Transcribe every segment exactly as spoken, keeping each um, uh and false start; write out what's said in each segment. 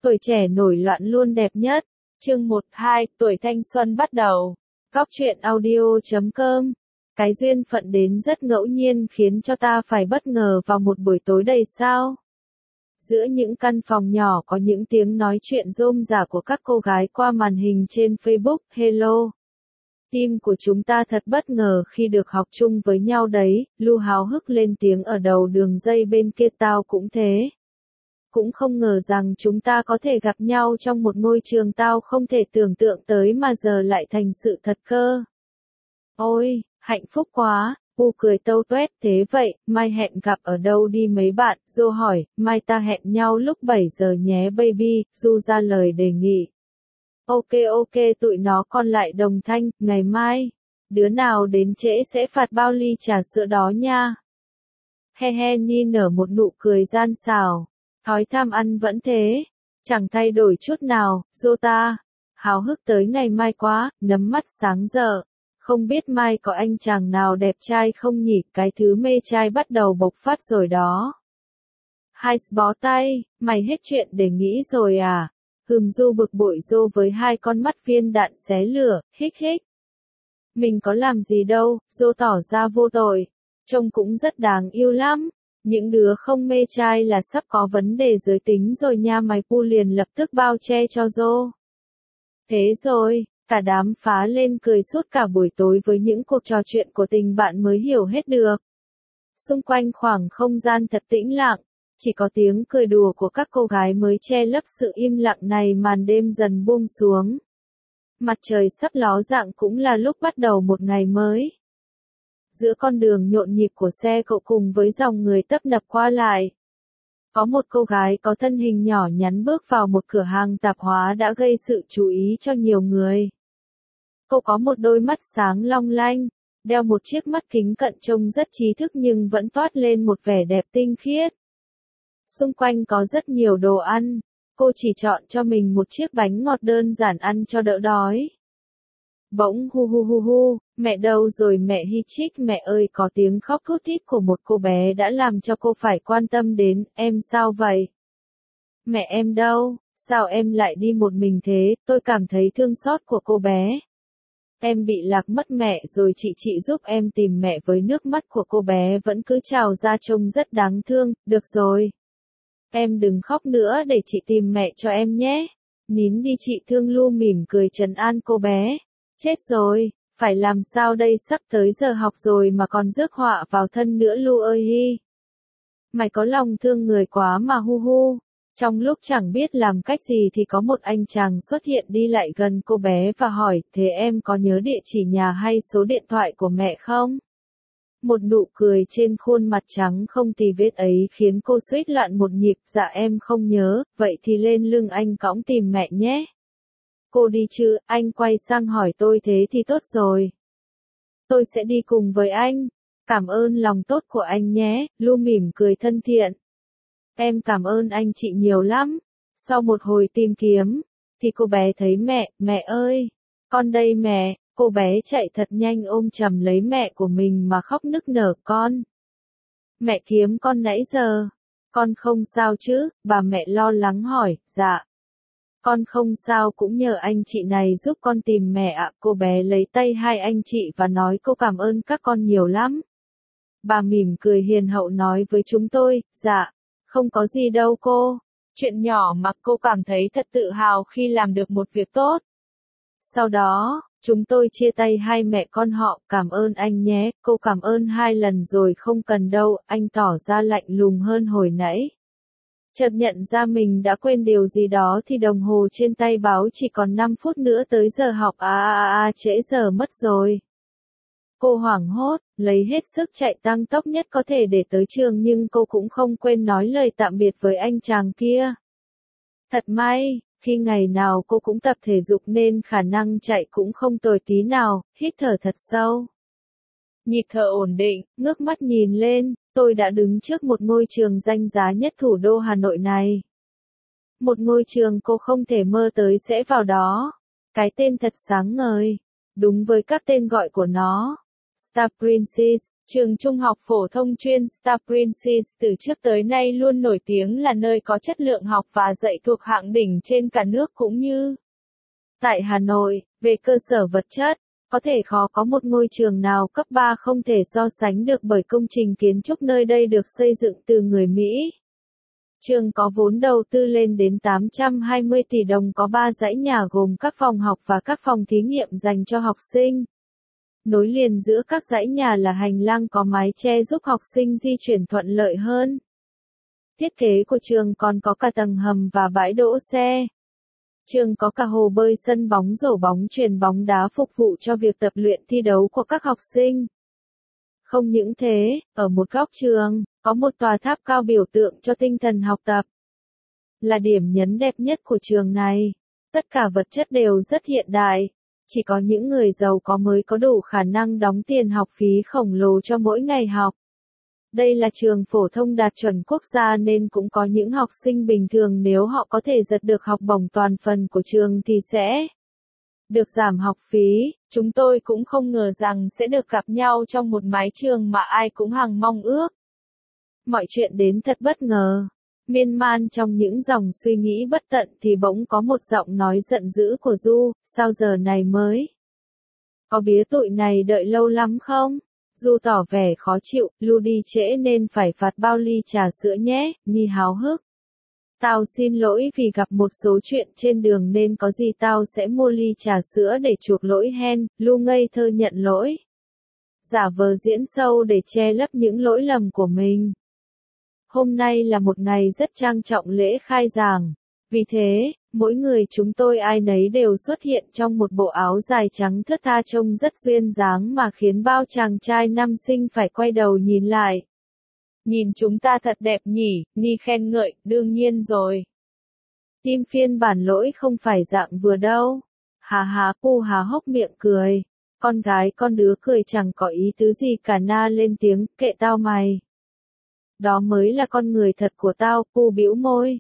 Tuổi trẻ nổi loạn luôn đẹp nhất. Chương một hai, tuổi thanh xuân bắt đầu. Góc truyện audio chấm com. Cái duyên phận đến rất ngẫu nhiên khiến cho ta phải bất ngờ vào một buổi tối đầy sao. Giữa những căn phòng nhỏ có những tiếng nói chuyện rôm rả của các cô gái qua màn hình trên Facebook. Hello. Team của chúng ta thật bất ngờ khi được học chung với nhau đấy, Lu háo hức lên tiếng ở đầu đường dây bên kia. Tao cũng thế. Cũng không ngờ rằng chúng ta có thể gặp nhau trong một ngôi trường tao không thể tưởng tượng tới mà giờ lại thành sự thật cơ. Ôi, hạnh phúc quá, U cười tâu tuét. Thế vậy, mai hẹn gặp ở đâu đi mấy bạn? Du hỏi, mai ta hẹn nhau lúc bảy giờ nhé baby, Du ra lời đề nghị. Ok ok tụi nó còn lại đồng thanh, ngày mai, đứa nào đến trễ sẽ phạt bao ly trà sữa đó nha. He he Ni nở một nụ cười gian xảo. Thói tham ăn vẫn thế, chẳng thay đổi chút nào. Jota, háo hức tới ngày mai quá, nấm mắt sáng rỡ. Không biết mai có anh chàng nào đẹp trai không nhỉ? Cái thứ mê trai bắt đầu bộc phát rồi đó. Hai bó tay, mày hết chuyện để nghĩ rồi à? Hừm Du bực bội rô với hai con mắt viên đạn xé lửa, hích hích. Mình có làm gì đâu, Dô tỏ ra vô tội. Trông cũng rất đáng yêu lắm. Những đứa không mê trai là sắp có vấn đề giới tính rồi nha. Mày Pu liền lập tức bao che cho Dô. Thế rồi, cả đám phá lên cười suốt cả buổi tối với những cuộc trò chuyện của tình bạn mới hiểu hết được. Xung quanh khoảng không gian thật tĩnh lặng, chỉ có tiếng cười đùa của các cô gái mới che lấp sự im lặng này. Màn đêm dần buông xuống. Mặt trời sắp ló dạng cũng là lúc bắt đầu một ngày mới. Giữa con đường nhộn nhịp của xe cộ cùng với dòng người tấp nập qua lại, có một cô gái có thân hình nhỏ nhắn bước vào một cửa hàng tạp hóa đã gây sự chú ý cho nhiều người. Cô có một đôi mắt sáng long lanh, đeo một chiếc mắt kính cận trông rất trí thức nhưng vẫn toát lên một vẻ đẹp tinh khiết. Xung quanh có rất nhiều đồ ăn, cô chỉ chọn cho mình một chiếc bánh ngọt đơn giản ăn cho đỡ đói. Bỗng hu hu hu hu, mẹ đâu rồi mẹ Hi Chích? Mẹ ơi, có tiếng khóc thút thít của một cô bé đã làm cho cô phải quan tâm đến. Em sao vậy? Mẹ em đâu? Sao em lại đi một mình thế? Tôi cảm thấy thương xót của cô bé. Em bị lạc mất mẹ rồi, chị chị giúp em tìm mẹ. Với nước mắt của cô bé vẫn cứ trào ra trông rất đáng thương. Được rồi. Em đừng khóc nữa để chị tìm mẹ cho em nhé. Nín đi chị thương. Lu mỉm cười trấn an cô bé. Chết rồi, phải làm sao đây, sắp tới giờ học rồi mà còn rước họa vào thân nữa. Lu ơi hi. Mày có lòng thương người quá mà hu hu. Trong lúc chẳng biết làm cách gì thì có một anh chàng xuất hiện đi lại gần cô bé và hỏi, thế em có nhớ địa chỉ nhà hay số điện thoại của mẹ không? Một nụ cười trên khuôn mặt trắng không tì vết ấy khiến cô suýt loạn một nhịp. Dạ em không nhớ, vậy thì lên lưng anh cõng tìm mẹ nhé. Cô đi chứ? Anh quay sang hỏi tôi. Thế thì tốt rồi. Tôi sẽ đi cùng với anh. Cảm ơn lòng tốt của anh nhé. Lu mỉm cười thân thiện. Em cảm ơn anh chị nhiều lắm. Sau một hồi tìm kiếm, thì cô bé thấy mẹ. Mẹ ơi, con đây mẹ. Cô bé chạy thật nhanh ôm chầm lấy mẹ của mình mà khóc nức nở. Con. Mẹ kiếm con nãy giờ. Con không sao chứ? Bà mẹ lo lắng hỏi. Dạ. Con không sao, cũng nhờ anh chị này giúp con tìm mẹ ạ. Cô bé lấy tay hai anh chị và nói cô cảm ơn các con nhiều lắm. Bà mỉm cười hiền hậu nói với chúng tôi, dạ, không có gì đâu cô. Chuyện nhỏ mà cô cảm thấy thật tự hào khi làm được một việc tốt. Sau đó, chúng tôi chia tay hai mẹ con họ. Cảm ơn anh nhé. Cô cảm ơn hai lần rồi. Không cần đâu. Anh tỏ ra lạnh lùng hơn hồi nãy. Chợt nhận ra mình đã quên điều gì đó thì đồng hồ trên tay báo chỉ còn năm phút nữa tới giờ học. À à à trễ giờ mất rồi. Cô hoảng hốt, lấy hết sức chạy tăng tốc nhất có thể để tới trường nhưng cô cũng không quên nói lời tạm biệt với anh chàng kia. Thật may, khi ngày nào cô cũng tập thể dục nên khả năng chạy cũng không tồi tí nào. Hít thở thật sâu. Nhịp thở ổn định, ngước mắt nhìn lên. Tôi đã đứng trước một ngôi trường danh giá nhất thủ đô Hà Nội này. Một ngôi trường cô không thể mơ tới sẽ vào đó. Cái tên thật sáng ngời. Đúng với các tên gọi của nó. Star Princess, trường trung học phổ thông chuyên Star Princess từ trước tới nay luôn nổi tiếng là nơi có chất lượng học và dạy thuộc hạng đỉnh trên cả nước cũng như tại Hà Nội. Về cơ sở vật chất, có thể khó có một ngôi trường nào cấp ba không thể so sánh được bởi công trình kiến trúc nơi đây được xây dựng từ người Mỹ. Trường có vốn đầu tư lên đến tám trăm hai mươi tỷ đồng, có ba dãy nhà gồm các phòng học và các phòng thí nghiệm dành cho học sinh. Nối liền giữa các dãy nhà là hành lang có mái che giúp học sinh di chuyển thuận lợi hơn. Thiết kế của trường còn có cả tầng hầm và bãi đỗ xe. Trường có cả hồ bơi, sân bóng rổ, bóng chuyền, bóng đá phục vụ cho việc tập luyện thi đấu của các học sinh. Không những thế, ở một góc trường, có một tòa tháp cao biểu tượng cho tinh thần học tập. Là điểm nhấn đẹp nhất của trường này. Tất cả vật chất đều rất hiện đại. Chỉ có những người giàu có mới có đủ khả năng đóng tiền học phí khổng lồ cho mỗi ngày học. Đây là trường phổ thông đạt chuẩn quốc gia nên cũng có những học sinh bình thường nếu họ có thể giật được học bổng toàn phần của trường thì sẽ được giảm học phí. Chúng tôi cũng không ngờ rằng sẽ được gặp nhau trong một mái trường mà ai cũng hằng mong ước. Mọi chuyện đến thật bất ngờ. Miên man trong những dòng suy nghĩ bất tận thì bỗng có một giọng nói giận dữ của Du, sao giờ này mới? Có bía tụi này đợi lâu lắm không? Du tỏ vẻ khó chịu, Lu đi trễ nên phải phạt bao ly trà sữa nhé, Nhi háo hức. Tao xin lỗi vì gặp một số chuyện trên đường nên có gì tao sẽ mua ly trà sữa để chuộc lỗi hen, Lu ngây thơ nhận lỗi. Giả vờ diễn sâu để che lấp những lỗi lầm của mình. Hôm nay là một ngày rất trang trọng, lễ khai giảng. Vì thế, mỗi người chúng tôi ai nấy đều xuất hiện trong một bộ áo dài trắng thướt tha trông rất duyên dáng mà khiến bao chàng trai năm sinh phải quay đầu nhìn lại. Nhìn chúng ta thật đẹp nhỉ, Ni khen ngợi, đương nhiên rồi. Tim phiên bản lỗi không phải dạng vừa đâu. Hà hà, Pu há hốc miệng cười. Con gái con đứa cười chẳng có ý tứ gì cả. Na lên tiếng, kệ tao mày. Đó mới là con người thật của tao, Pu bĩu môi.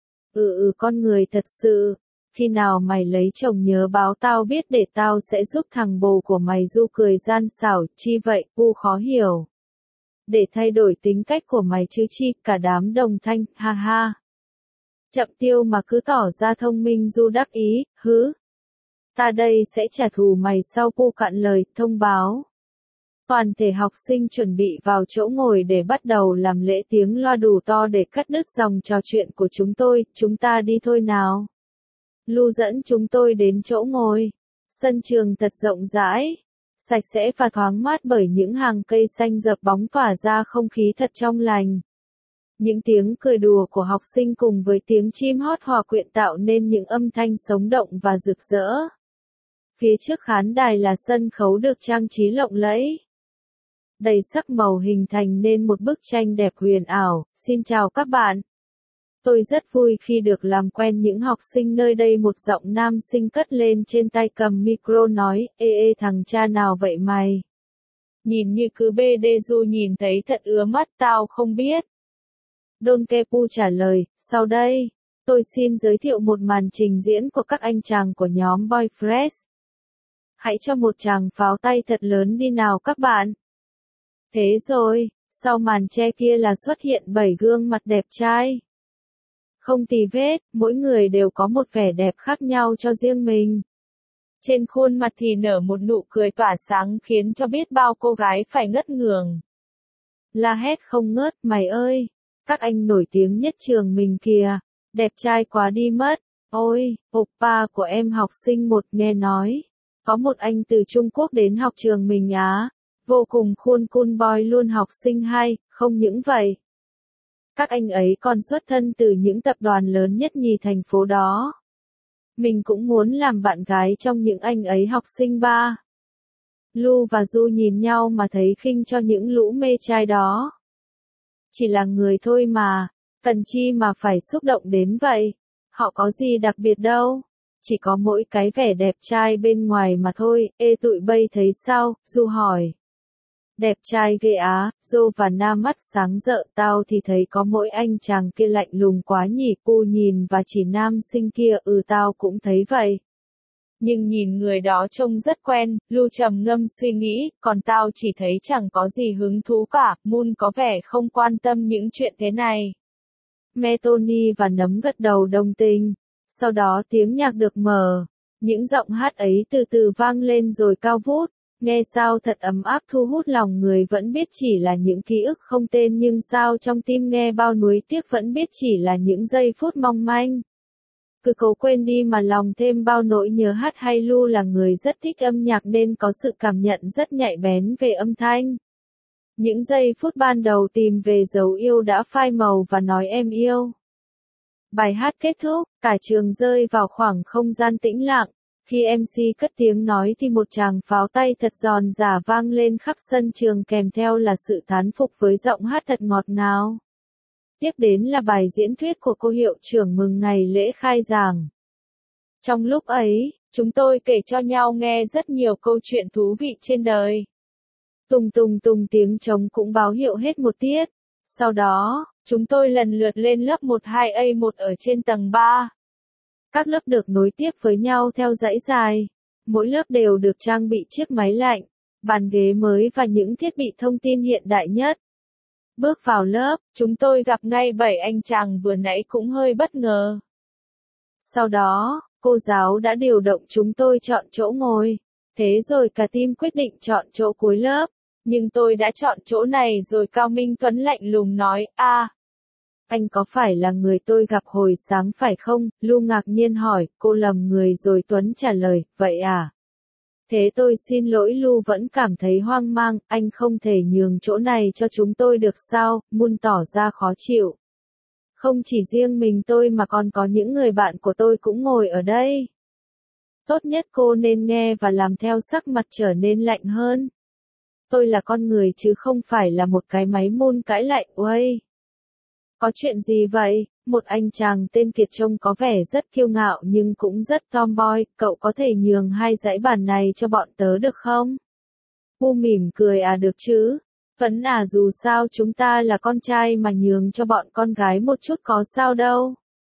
Ừ ừ con người thật sự. Khi nào mày lấy chồng nhớ báo tao biết để tao sẽ giúp thằng bồ của mày. Du cười gian xảo, chi vậy, Pu khó hiểu. Để thay đổi tính cách của mày chứ chi, cả đám đồng thanh, ha ha. Chậm tiêu mà cứ tỏ ra thông minh. Du đắc ý, hứ. Ta đây sẽ trả thù mày sau. Pu cạn lời, thông báo. Toàn thể học sinh chuẩn bị vào chỗ ngồi để bắt đầu làm lễ, tiếng loa đủ to để cắt đứt dòng trò chuyện của chúng tôi. Chúng ta đi thôi nào. Lu dẫn chúng tôi đến chỗ ngồi. Sân trường thật rộng rãi, sạch sẽ và thoáng mát bởi những hàng cây xanh rợp bóng tỏa ra không khí thật trong lành. Những tiếng cười đùa của học sinh cùng với tiếng chim hót hòa quyện tạo nên những âm thanh sống động và rực rỡ. Phía trước khán đài là sân khấu được trang trí lộng lẫy, đầy sắc màu hình thành nên một bức tranh đẹp huyền ảo. Xin chào các bạn. Tôi rất vui khi được làm quen những học sinh nơi đây. Một giọng nam sinh cất lên trên tay cầm micro nói, ê ê thằng cha nào vậy mày? Nhìn như cứ bê đê. Du nhìn thấy thật ứa mắt. Tao không biết. Don Kepu trả lời, sau đây, tôi xin giới thiệu một màn trình diễn của các anh chàng của nhóm Boyfriends. Hãy cho một tràng pháo tay thật lớn đi nào các bạn. Thế rồi, sau màn che kia là xuất hiện bảy gương mặt đẹp trai. Không tì vết, mỗi người đều có một vẻ đẹp khác nhau cho riêng mình. Trên khuôn mặt thì nở một nụ cười tỏa sáng khiến cho biết bao cô gái phải ngất ngường. La hét không ngớt, mày ơi, các anh nổi tiếng nhất trường mình kìa, đẹp trai quá đi mất. Ôi, oppa của em học sinh một nghe nói, có một anh từ Trung Quốc đến học trường mình á. Vô cùng cool cool boy luôn. Học sinh hai, không những vậy. Các anh ấy còn xuất thân từ những tập đoàn lớn nhất nhì thành phố đó. Mình cũng muốn làm bạn gái trong những anh ấy. Học sinh ba. Lu và Du nhìn nhau mà thấy khinh cho những lũ mê trai đó. Chỉ là người thôi mà, cần chi mà phải xúc động đến vậy. Họ có gì đặc biệt đâu. Chỉ có mỗi cái vẻ đẹp trai bên ngoài mà thôi. Ê tụi bay thấy sao? Du hỏi. Đẹp trai ghê á, Du và Na mắt sáng rợ. Tao thì thấy có mỗi anh chàng kia lạnh lùng quá nhỉ. Pu nhìn và chỉ nam sinh kia. Ừ tao cũng thấy vậy. Nhưng nhìn người đó trông rất quen, Lu trầm ngâm suy nghĩ, còn tao chỉ thấy chẳng có gì hứng thú cả, Moon có vẻ không quan tâm những chuyện thế này. Melanie và Nấm gật đầu đồng tình. Sau đó tiếng nhạc được mở. Những giọng hát ấy từ từ vang lên rồi cao vút. Nghe sao thật ấm áp thu hút lòng người, vẫn biết chỉ là những ký ức không tên, nhưng sao trong tim nghe bao nuối tiếc, vẫn biết chỉ là những giây phút mong manh. Cứ cố quên đi mà lòng thêm bao nỗi nhớ. Hát hay Lu là người rất thích âm nhạc nên có sự cảm nhận rất nhạy bén về âm thanh. Những giây phút ban đầu tìm về dấu yêu đã phai màu và nói em yêu. Bài hát kết thúc, cả trường rơi vào khoảng không gian tĩnh lặng. Khi em xê cất tiếng nói thì một tràng pháo tay thật giòn giã vang lên khắp sân trường, kèm theo là sự thán phục với giọng hát thật ngọt ngào. Tiếp đến là bài diễn thuyết của cô hiệu trưởng mừng ngày lễ khai giảng. Trong lúc ấy, chúng tôi kể cho nhau nghe rất nhiều câu chuyện thú vị trên đời. Tùng tùng tùng tiếng trống cũng báo hiệu hết một tiết. Sau đó, chúng tôi lần lượt lên lớp một hai A một ở trên tầng ba. Các lớp được nối tiếp với nhau theo dãy dài. Mỗi lớp đều được trang bị chiếc máy lạnh, bàn ghế mới và những thiết bị thông tin hiện đại nhất. Bước vào lớp, chúng tôi gặp ngay bảy anh chàng vừa nãy cũng hơi bất ngờ. Sau đó, cô giáo đã điều động chúng tôi chọn chỗ ngồi. Thế rồi cả team quyết định chọn chỗ cuối lớp. Nhưng tôi đã chọn chỗ này rồi. Cao Minh Tuấn lạnh lùng nói, a, anh có phải là người tôi gặp hồi sáng phải không? Lu ngạc nhiên hỏi, cô lầm người rồi. Tuấn trả lời, vậy à? Thế tôi xin lỗi. Lu vẫn cảm thấy hoang mang, anh không thể nhường chỗ này cho chúng tôi được sao? Moon tỏ ra khó chịu. Không chỉ riêng mình tôi mà còn có những người bạn của tôi cũng ngồi ở đây. Tốt nhất cô nên nghe và làm theo. Sắc mặt trở nên lạnh hơn. Tôi là con người chứ không phải là một cái máy. Moon cãi lại, uây. Có chuyện gì vậy? Một anh chàng tên Kiệt trông có vẻ rất kiêu ngạo nhưng cũng rất tomboy, cậu có thể nhường hai dãy bàn này cho bọn tớ được không? Wu mỉm cười, à được chứ. Vẫn à, dù sao chúng ta là con trai mà, nhường cho bọn con gái một chút có sao đâu.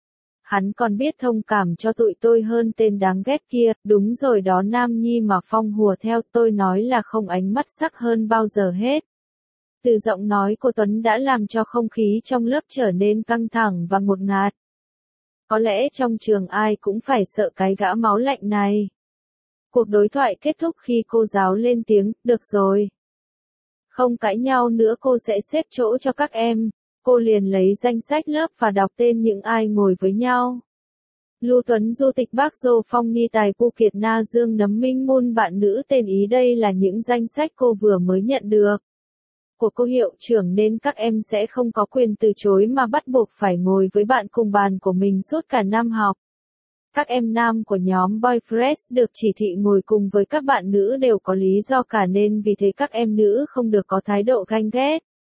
Hắn còn biết thông cảm cho tụi tôi hơn tên đáng ghét kia. Đúng rồi đó Nam Nhi mà Phong hùa theo, tôi nói là không, ánh mắt sắc hơn bao giờ hết. Từ giọng nói của Tuấn đã làm cho không khí trong lớp trở nên căng thẳng và ngột ngạt. Có lẽ trong trường ai cũng phải sợ cái gã máu lạnh này. Cuộc đối thoại kết thúc khi cô giáo lên tiếng, được rồi. Không cãi nhau nữa, cô sẽ xếp chỗ cho các em. Cô liền lấy danh sách lớp và đọc tên những ai ngồi với nhau. Lu Tuấn, Du Tịch, Bác Dô, Phong, Ni Tài, Pu Kiệt, Na Dương, Nấm, Minh, Moon, bạn nữ tên Ý. Đây là những danh sách cô vừa mới nhận được của cô hiệu trưởng nên các em sẽ không có quyền từ chối mà bắt buộc phải ngồi với bạn cùng bàn của mình suốt cả năm học. Các em nam của nhóm Boyfriends được chỉ thị ngồi cùng với các bạn nữ đều có lý do cả, nên vì thế các em nữ không được có thái độ ganh ghét.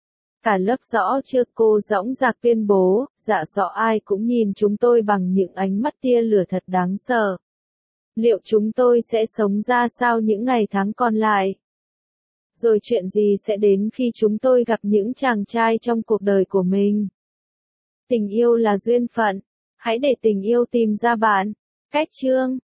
Cả lớp rõ chưa? Cô dõng dạc tuyên bố. Dạ rõ. Ai cũng nhìn chúng tôi bằng những ánh mắt tia lửa thật đáng sợ. Liệu chúng tôi sẽ sống ra sao những ngày tháng còn lại? Rồi chuyện gì sẽ đến khi chúng tôi gặp những chàng trai trong cuộc đời của mình? Tình yêu là duyên phận. Hãy để tình yêu tìm ra bạn. Cách chương